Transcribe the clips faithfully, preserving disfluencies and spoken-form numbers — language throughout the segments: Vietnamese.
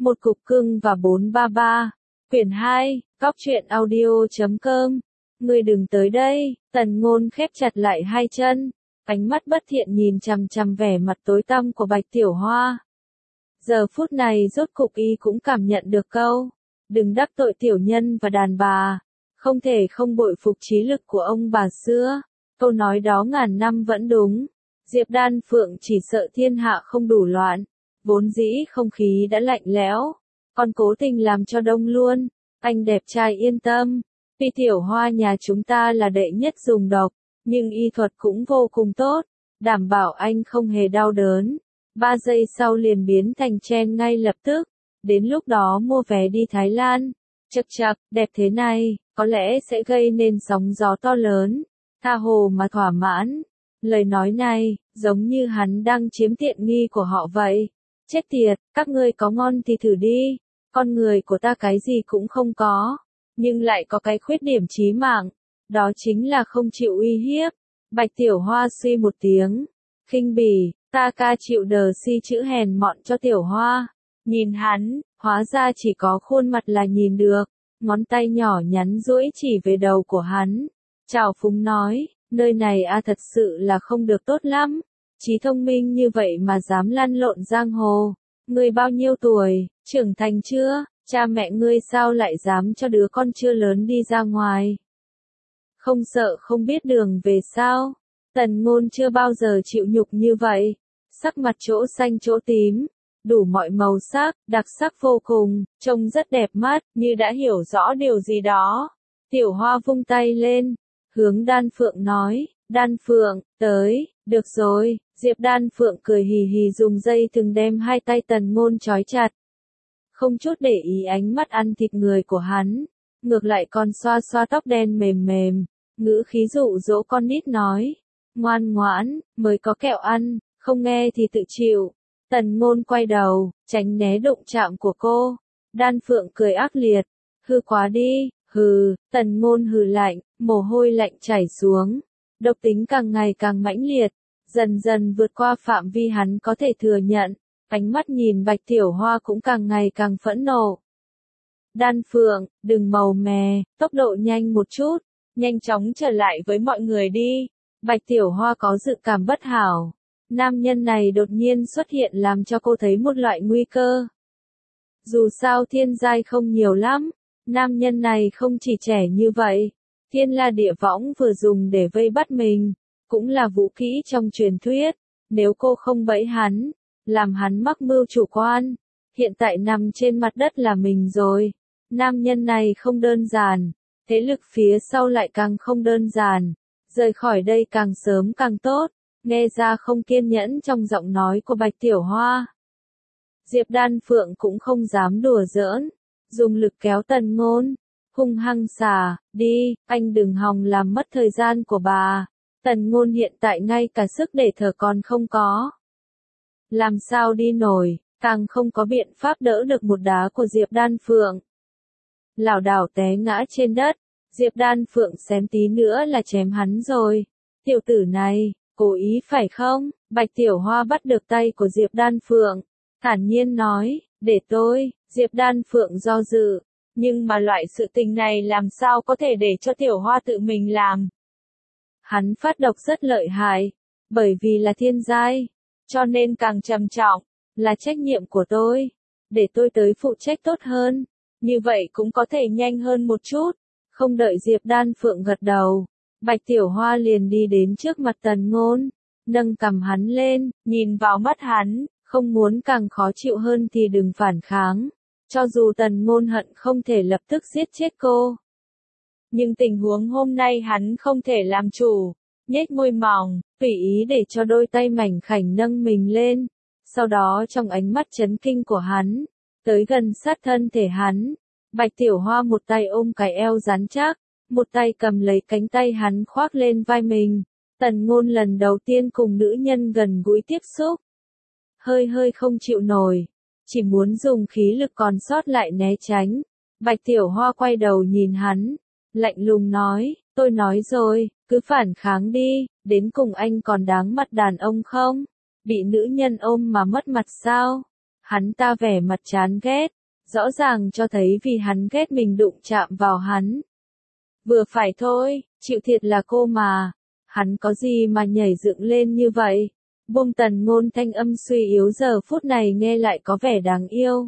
Một cục cưng và bốn ba ba. Quyển hai, góc truyện audio chấm com. Ngươi đừng tới đây, Tần Ngôn khép chặt lại hai chân, ánh mắt bất thiện nhìn chằm chằm vẻ mặt tối tăm của Bạch Tiểu Hoa. Giờ phút này rốt cục y cũng cảm nhận được câu, đừng đắc tội tiểu nhân và đàn bà, không thể không bội phục trí lực của ông bà xưa. Câu nói đó ngàn năm vẫn đúng. Diệp Đan Phượng chỉ sợ thiên hạ không đủ loạn, vốn dĩ không khí đã lạnh lẽo, còn cố tình làm cho đông luôn. Anh đẹp trai yên tâm, Pi Tiểu Hoa nhà chúng ta là đệ nhất dùng độc, nhưng y thuật cũng vô cùng tốt, đảm bảo anh không hề đau đớn. Ba giây sau liền biến thành chen ngay lập tức, đến lúc đó mua vé đi Thái Lan. Chậc chậc, đẹp thế này, có lẽ sẽ gây nên sóng gió to lớn. Tha hồ mà thỏa mãn. Lời nói này, giống như hắn đang chiếm tiện nghi của họ vậy. Chết tiệt, các ngươi có ngon thì thử đi. Con người của ta cái gì cũng không có, nhưng lại có cái khuyết điểm chí mạng, đó chính là không chịu uy hiếp. Bạch Tiểu Hoa suy một tiếng, khinh bỉ, ta ca chịu đờ si chữ hèn mọn cho Tiểu Hoa. Nhìn hắn, hóa ra chỉ có khuôn mặt là nhìn được, ngón tay nhỏ nhắn duỗi chỉ về đầu của hắn. Trào phúng nói, nơi này a thật sự là không được tốt lắm, trí thông minh như vậy mà dám lăn lộn giang hồ. Ngươi bao nhiêu tuổi, trưởng thành chưa, cha mẹ ngươi sao lại dám cho đứa con chưa lớn đi ra ngoài? Không sợ không biết đường về sao? Tần Ngôn chưa bao giờ chịu nhục như vậy, sắc mặt chỗ xanh chỗ tím, đủ mọi màu sắc, đặc sắc vô cùng, trông rất đẹp mắt, như đã hiểu rõ điều gì đó. Tiểu Hoa vung tay lên, hướng Đan Phượng nói, Đan Phượng, tới, được rồi. Diệp Đan Phượng cười hì hì dùng dây thừng đem hai tay Tần Ngôn trói chặt. Không chút để ý ánh mắt ăn thịt người của hắn, ngược lại còn xoa xoa tóc đen mềm mềm, ngữ khí dụ dỗ con nít nói, ngoan ngoãn, mới có kẹo ăn, không nghe thì tự chịu. Tần Ngôn quay đầu, tránh né đụng chạm của cô. Đan Phượng cười ác liệt, hư quá đi, hừ. Tần Ngôn hừ lạnh, mồ hôi lạnh chảy xuống, độc tính càng ngày càng mãnh liệt, dần dần vượt qua phạm vi hắn có thể thừa nhận, ánh mắt nhìn Bạch Tiểu Hoa cũng càng ngày càng phẫn nộ. Đan Phượng, đừng màu mè, tốc độ nhanh một chút, nhanh chóng trở lại với mọi người đi. Bạch Tiểu Hoa có dự cảm bất hảo, nam nhân này đột nhiên xuất hiện làm cho cô thấy một loại nguy cơ. Dù sao thiên giai không nhiều lắm, nam nhân này không chỉ trẻ như vậy, thiên la địa võng vừa dùng để vây bắt mình, cũng là vũ khí trong truyền thuyết, nếu cô không bẫy hắn, làm hắn mắc mưu chủ quan, hiện tại nằm trên mặt đất là mình rồi. Nam nhân này không đơn giản, thế lực phía sau lại càng không đơn giản, rời khỏi đây càng sớm càng tốt, nghe ra không kiên nhẫn trong giọng nói của Bạch Tiểu Hoa. Diệp Đan Phượng cũng không dám đùa giỡn, dùng lực kéo Tần Ngôn, hung hăng xả, đi, anh đừng hòng làm mất thời gian của bà. Tần Ngôn hiện tại ngay cả sức để thở còn không có. Làm sao đi nổi, càng không có biện pháp đỡ được một đá của Diệp Đan Phượng. Lảo đảo té ngã trên đất, Diệp Đan Phượng xém tí nữa là chém hắn rồi. Tiểu tử này, cố ý phải không? Bạch Tiểu Hoa bắt được tay của Diệp Đan Phượng, thản nhiên nói, để tôi. Diệp Đan Phượng do dự, nhưng mà loại sự tình này làm sao có thể để cho Tiểu Hoa tự mình làm. Hắn phát độc rất lợi hại, bởi vì là thiên giai, cho nên càng trầm trọng, là trách nhiệm của tôi, để tôi tới phụ trách tốt hơn, như vậy cũng có thể nhanh hơn một chút. Không đợi Diệp Đan Phượng gật đầu, Bạch Tiểu Hoa liền đi đến trước mặt Tần Ngôn, nâng cằm hắn lên, nhìn vào mắt hắn, không muốn càng khó chịu hơn thì đừng phản kháng, cho dù Tần Ngôn hận không thể lập tức giết chết cô. Nhưng tình huống hôm nay hắn không thể làm chủ, nhếch môi mỏng, tùy ý để cho đôi tay mảnh khảnh nâng mình lên, sau đó trong ánh mắt chấn kinh của hắn, tới gần sát thân thể hắn. Bạch Tiểu Hoa một tay ôm cái eo rắn chắc, một tay cầm lấy cánh tay hắn khoác lên vai mình. Tần Ngôn lần đầu tiên cùng nữ nhân gần gũi tiếp xúc, hơi hơi không chịu nổi, chỉ muốn dùng khí lực còn sót lại né tránh. Bạch Tiểu Hoa quay đầu nhìn hắn, lạnh lùng nói, tôi nói rồi, cứ phản kháng đi, đến cùng anh còn đáng mặt đàn ông không? Bị nữ nhân ôm mà mất mặt sao? Hắn ta vẻ mặt chán ghét, rõ ràng cho thấy vì hắn ghét mình đụng chạm vào hắn. Vừa phải thôi, chịu thiệt là cô mà. Hắn có gì mà nhảy dựng lên như vậy? Buông Tần Ngôn thanh âm suy yếu giờ phút này nghe lại có vẻ đáng yêu.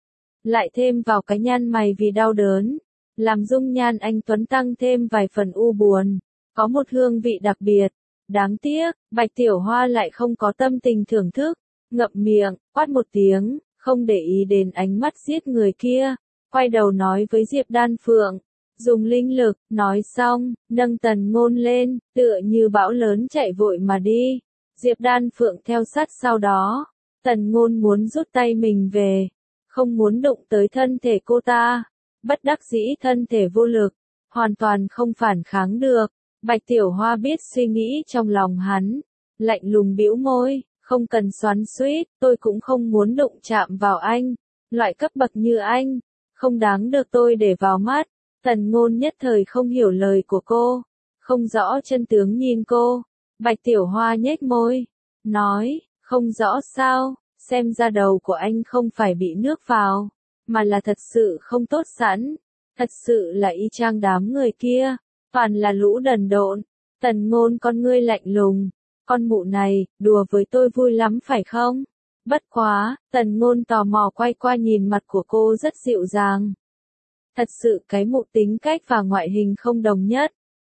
Lại thêm vào cái nhăn mày vì đau đớn, làm dung nhan anh Tuấn tăng thêm vài phần u buồn, có một hương vị đặc biệt. Đáng tiếc, Bạch Tiểu Hoa lại không có tâm tình thưởng thức, ngậm miệng, quát một tiếng, không để ý đến ánh mắt giết người kia, quay đầu nói với Diệp Đan Phượng, dùng linh lực, nói xong, nâng Tần Ngôn lên, tựa như bão lớn chạy vội mà đi. Diệp Đan Phượng theo sát sau đó, Tần Ngôn muốn rút tay mình về, không muốn đụng tới thân thể cô ta, bất đắc dĩ thân thể vô lực, hoàn toàn không phản kháng được. Bạch Tiểu Hoa biết suy nghĩ trong lòng hắn, lạnh lùng bĩu môi, không cần xoắn xuýt, tôi cũng không muốn đụng chạm vào anh, loại cấp bậc như anh, không đáng được tôi để vào mắt. Tần Ngôn nhất thời không hiểu lời của cô, không rõ chân tướng nhìn cô. Bạch Tiểu Hoa nhếch môi, nói, không rõ sao, xem ra đầu của anh không phải bị nước vào, mà là thật sự không tốt sẵn, thật sự là y chang đám người kia, toàn là lũ đần độn. Tần Ngôn con ngươi lạnh lùng, con mụ này, đùa với tôi vui lắm phải không? Bất quá, Tần Ngôn tò mò quay qua nhìn mặt của cô rất dịu dàng. Thật sự cái mụ tính cách và ngoại hình không đồng nhất.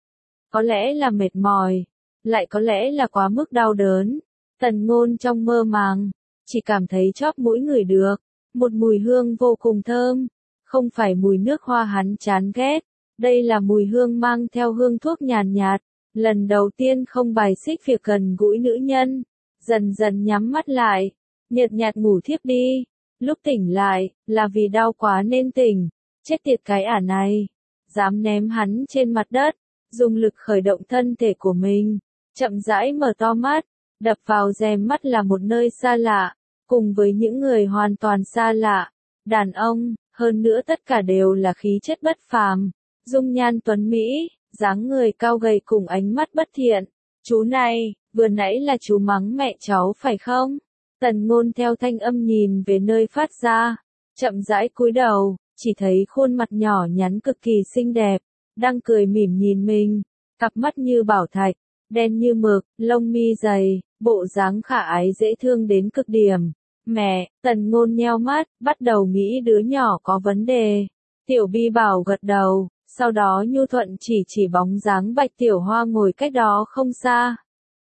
Có lẽ là mệt mỏi, lại có lẽ là quá mức đau đớn. Tần Ngôn trong mơ màng, chỉ cảm thấy chóp mũi ngửi được, một mùi hương vô cùng thơm, không phải mùi nước hoa hắn chán ghét, đây là mùi hương mang theo hương thuốc nhàn nhạt, lần đầu tiên không bài xích việc gần gũi nữ nhân, dần dần nhắm mắt lại, nhợt nhạt ngủ thiếp đi, lúc tỉnh lại, là vì đau quá nên tỉnh, chết tiệt cái ả này, dám ném hắn trên mặt đất, dùng lực khởi động thân thể của mình, chậm rãi mở to mắt, đập vào rèm mắt là một nơi xa lạ, cùng với những người hoàn toàn xa lạ, đàn ông, hơn nữa tất cả đều là khí chất bất phàm, dung nhan tuấn mỹ, dáng người cao gầy cùng ánh mắt bất thiện. Chú này, vừa nãy là chú mắng mẹ cháu phải không? Tần Ngôn theo thanh âm nhìn về nơi phát ra, chậm rãi cúi đầu, chỉ thấy khuôn mặt nhỏ nhắn cực kỳ xinh đẹp, đang cười mỉm nhìn mình, cặp mắt như bảo thạch, đen như mực, lông mi dày, bộ dáng khả ái dễ thương đến cực điểm. Mẹ, Tần Ngôn nheo mắt, bắt đầu nghĩ đứa nhỏ có vấn đề. Tiểu Bi Bảo gật đầu, sau đó nhu thuận chỉ chỉ bóng dáng Bạch Tiểu Hoa ngồi cách đó không xa.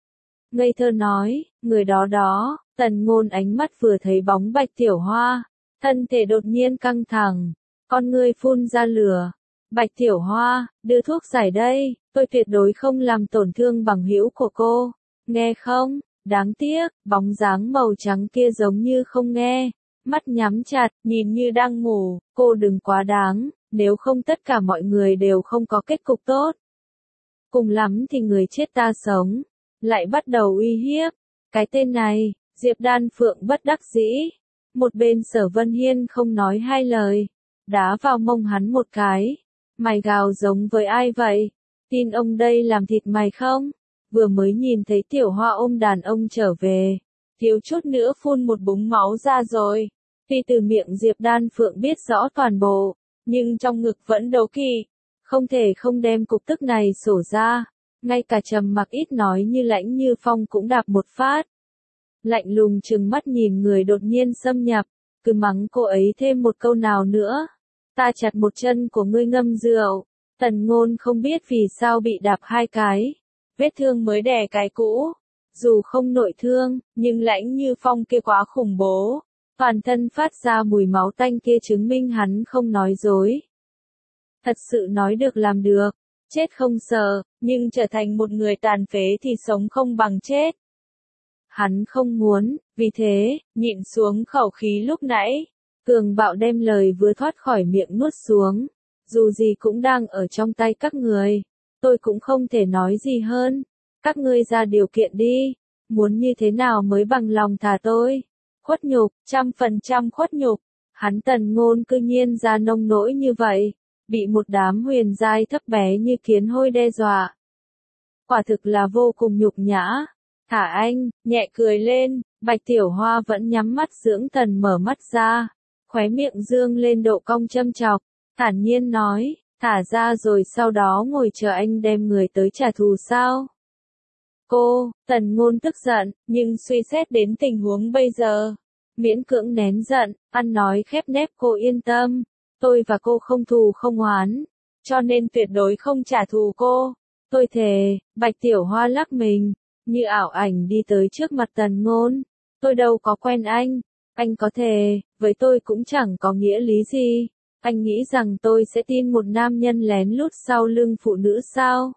Ngây thơ nói, người đó đó, Tần Ngôn ánh mắt vừa thấy bóng Bạch Tiểu Hoa, thân thể đột nhiên căng thẳng, con ngươi phun ra lửa. Bạch Tiểu Hoa, đưa thuốc giải đây, tôi tuyệt đối không làm tổn thương bằng hữu của cô, nghe không? Đáng tiếc, bóng dáng màu trắng kia giống như không nghe, mắt nhắm chặt, nhìn như đang ngủ, cô đừng quá đáng, nếu không tất cả mọi người đều không có kết cục tốt. Cùng lắm thì người chết ta sống, lại bắt đầu uy hiếp, cái tên này, Diệp Đan Phượng bất đắc dĩ, một bên Sở Vân Hiên không nói hai lời, đá vào mông hắn một cái, mày gào giống với ai vậy, tin ông đây làm thịt mày không? Vừa mới nhìn thấy Tiểu Hoa ôm đàn ông trở về, thiếu chút nữa phun một búng máu ra rồi. Tuy từ miệng Diệp Đan Phượng biết rõ toàn bộ, nhưng trong ngực vẫn đố kỵ, không thể không đem cục tức này sổ ra. Ngay cả Trầm Mặc ít nói như Lãnh Như Phong cũng đạp một phát. Lạnh lùng trừng mắt nhìn người đột nhiên xâm nhập, cứ mắng cô ấy thêm một câu nào nữa. Ta chặt một chân của ngươi ngâm rượu. Tần Ngôn không biết vì sao bị đạp hai cái. Vết thương mới đè cái cũ, dù không nội thương, nhưng Lãnh Như Phong kia quá khủng bố, toàn thân phát ra mùi máu tanh kia chứng minh hắn không nói dối. Thật sự nói được làm được, chết không sợ, nhưng trở thành một người tàn phế thì sống không bằng chết. Hắn không muốn, vì thế, nhịn xuống khẩu khí lúc nãy, cường bạo đem lời vừa thoát khỏi miệng nuốt xuống, dù gì cũng đang ở trong tay các người. Tôi cũng không thể nói gì hơn, các ngươi ra điều kiện đi, muốn như thế nào mới bằng lòng thả tôi, khuất nhục, trăm phần trăm khuất nhục, hắn Tần Ngôn cư nhiên ra nông nỗi như vậy, bị một đám huyền giai thấp bé như kiến hôi đe dọa. Quả thực là vô cùng nhục nhã, thả anh, nhẹ cười lên, Bạch Tiểu Hoa vẫn nhắm mắt dưỡng thần mở mắt ra, khóe miệng dương lên độ cong châm chọc, thản nhiên nói, thả ra rồi sau đó ngồi chờ anh đem người tới trả thù sao? Cô, Tần Ngôn tức giận, nhưng suy xét đến tình huống bây giờ, miễn cưỡng nén giận, ăn nói khép nép cô yên tâm, tôi và cô không thù không oán, cho nên tuyệt đối không trả thù cô. Tôi thề. Bạch Tiểu Hoa lắc mình, như ảo ảnh đi tới trước mặt Tần Ngôn. Tôi đâu có quen anh, anh có thề, với tôi cũng chẳng có nghĩa lý gì. Anh nghĩ rằng tôi sẽ tin một nam nhân lén lút sau lưng phụ nữ sao?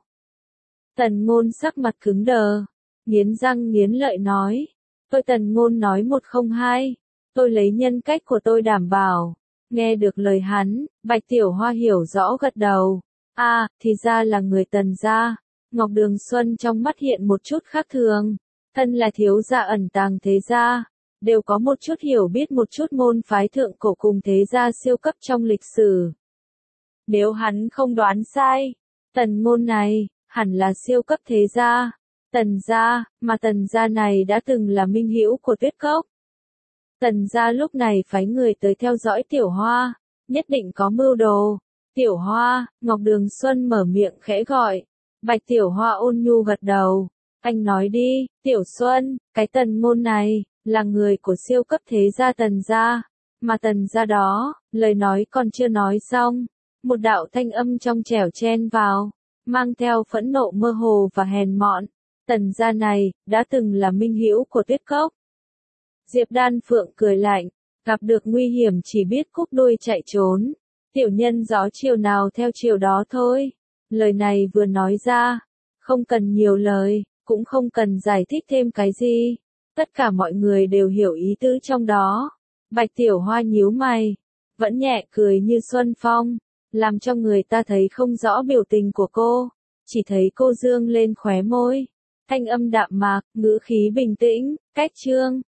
Tần Ngôn sắc mặt cứng đờ, nghiến răng nghiến lợi nói. Tôi Tần Ngôn nói một không hai, tôi lấy nhân cách của tôi đảm bảo. Nghe được lời hắn, Bạch Tiểu Hoa hiểu rõ gật đầu. À, thì ra là người Tần gia. Ngọc Đường Xuân trong mắt hiện một chút khác thường. Thân là thiếu gia ẩn tàng thế gia, đều có một chút hiểu biết một chút môn phái thượng cổ cùng thế gia siêu cấp trong lịch sử. Nếu hắn không đoán sai, Tần Ngôn này, hẳn là siêu cấp thế gia. Tần gia, mà Tần gia này đã từng là minh hữu của Tuyết Cốc. Tần gia lúc này phái người tới theo dõi Tiểu Hoa, nhất định có mưu đồ. Tiểu Hoa, Ngọc Đường Xuân mở miệng khẽ gọi. Bạch Tiểu Hoa ôn nhu gật đầu. Anh nói đi, Tiểu Xuân, cái Tần Ngôn này, là người của siêu cấp thế gia Tần gia. Mà Tần gia đó, lời nói còn chưa nói xong. Một đạo thanh âm trong trẻo chen vào, mang theo phẫn nộ mơ hồ và hèn mọn. Tần gia này, đã từng là minh hữu của Tuyết Cốc. Diệp Đan Phượng cười lạnh, gặp được nguy hiểm chỉ biết cúp đuôi chạy trốn. Tiểu nhân gió chiều nào theo chiều đó thôi. Lời này vừa nói ra, không cần nhiều lời, cũng không cần giải thích thêm cái gì. Tất cả mọi người đều hiểu ý tứ trong đó. Bạch Tiểu Hoa nhíu mày, vẫn nhẹ cười như xuân phong, làm cho người ta thấy không rõ biểu tình của cô, chỉ thấy cô dương lên khóe môi, thanh âm đạm mạc, ngữ khí bình tĩnh, cách chương.